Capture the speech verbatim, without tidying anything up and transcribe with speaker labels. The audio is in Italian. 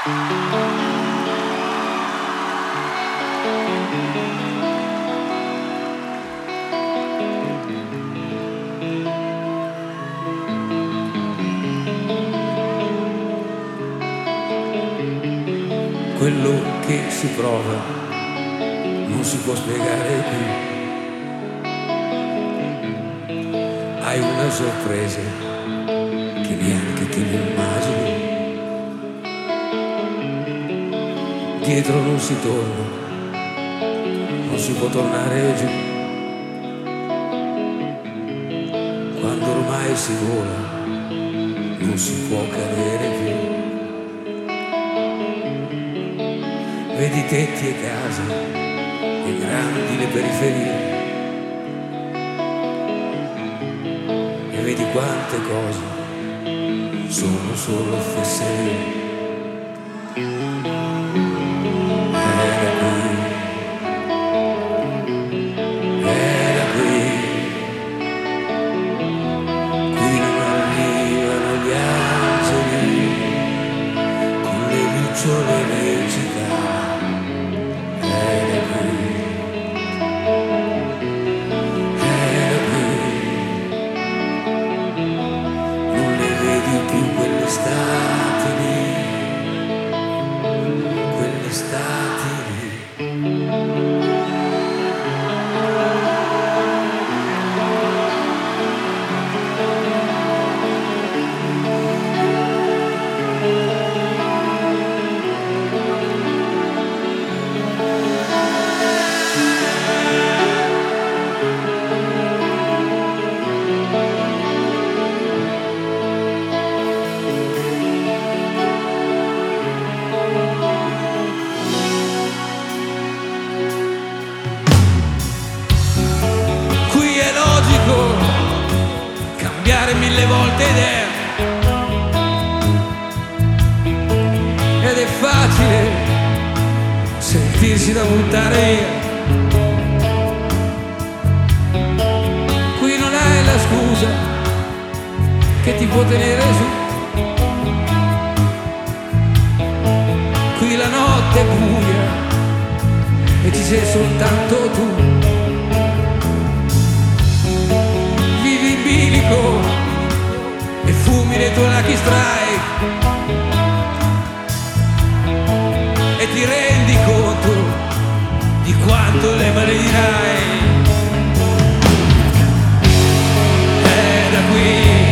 Speaker 1: Quello che si prova non si può spiegare più. Hai una sorpresa che neanche te ne immagini. Dietro non si torna, non si può tornare giù. Quando ormai si vola, non si può cadere più. Vedi tetti e case, e grandi le periferie, e vedi quante cose sono solo fesserie. Era qui, era qui, qui non arrivano gli angeli con le lucciole nel cicalo. Quell'estate lì, quell'estate lì. Cambiare mille volte idea ed è facile sentirsi da buttare via. Qui non hai la scusa che ti può tenere su. Qui la notte è buia e ci sei soltanto tu. E fumi le tue Lucky Strike e ti rendi conto di quanto le maledirai. È da qui